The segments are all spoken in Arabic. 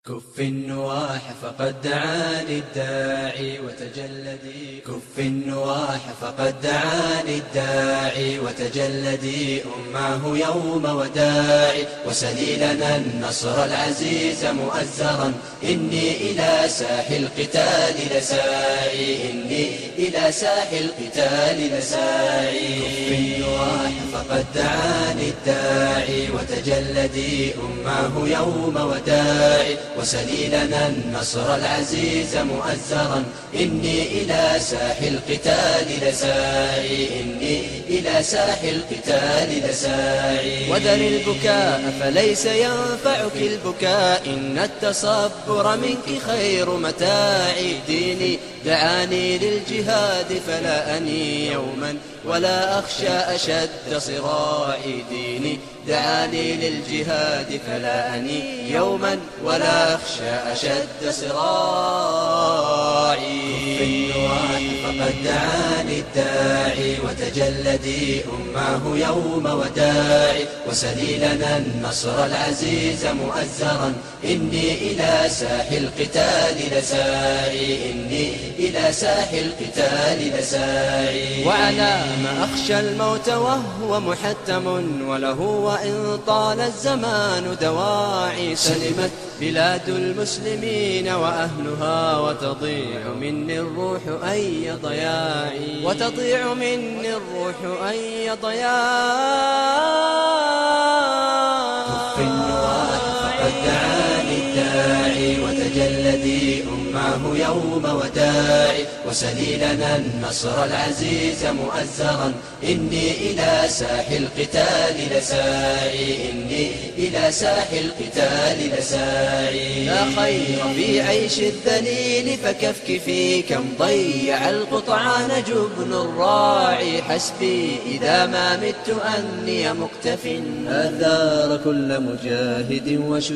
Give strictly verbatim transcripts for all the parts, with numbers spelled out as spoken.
كف النواح فقد دعاني الداعي وتجلدي كف النواح فقد دعاني الداعي وتجلدي أماه يوم وداعي وسلي لنا النصر العزيز مؤزرا إني إلى ساح القتال لساعي إني إلى ساح القتال لساعي كف النواح فقد دعاني الداعي وتجلدي أماه يوم وداعي وسلي لنا النصر العزيز مؤزرا إني إلى ساح القتال لساعي إني إلى ساح القتال لساعي وذر البكاء فليس ينفعك البكاء إن التصبر منك خير متاعي ديني دعاني للجهاد فلا أني يوما ولا أخشى أشد صراعي ديني دعاني للجهاد فلا أني يوما ولا أخشى أشد صراعي كف النواح فقد دعاني الداعي وتجلدي أماه يوم وداعي وسلي لنا النصر العزيز مؤزرا إني إلى ساح القتال لساعي إني إلى ساح القتال لساعي وعلى ما أخشى الموت وهو محتم وله وإن طال الزمان دواعي سلمت بلاد المسلمين وأهلها وتضيع مني الروح أي ضياعي وتضيع مني الروح أي ضياعي كف النواح فقد دعاني الداعي وتجلدي أماه يوم وداعي وسلي لنا النصر العزيز مؤزرا إني إلى ساح القتال لساعي إني إلى ساح القتال لساعي لا خير في عيش الذليل فكفكفي كم ضيع القطعان جبن الراعي حسبي إذا ما مت أني مقتف آثار كل مجاهد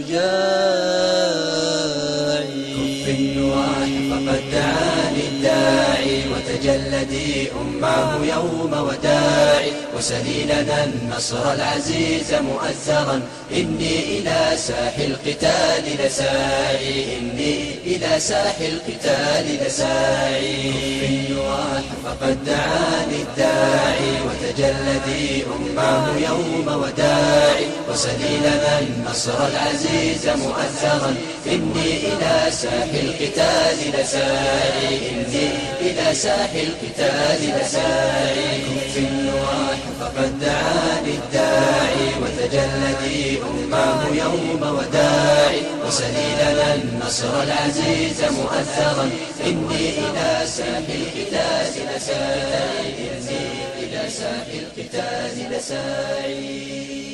وشجاعي كف النواح فقد دعاني الداعي وتجلدي أماه يوم وداعي وسلي لنا النصر العزيز مؤزرا إني إلى ساح القتال لساعي إني إلى ساح القتال لساعي كف النواح فقد دعاني الداعي وتجلدي أماه يوم وداعي وسلي لنا النصر العزيز مؤزرا إني إلى ساح القتال لساعي إني إلى ساح القتال لساعي كف النواح فقد دعاني الداعي وتجلدي أماه يوم وداعي وسلي لنا النصر العزيز مؤزرا إني إلى ساح القتال لساعي إني إلى ساح القتال لساعي.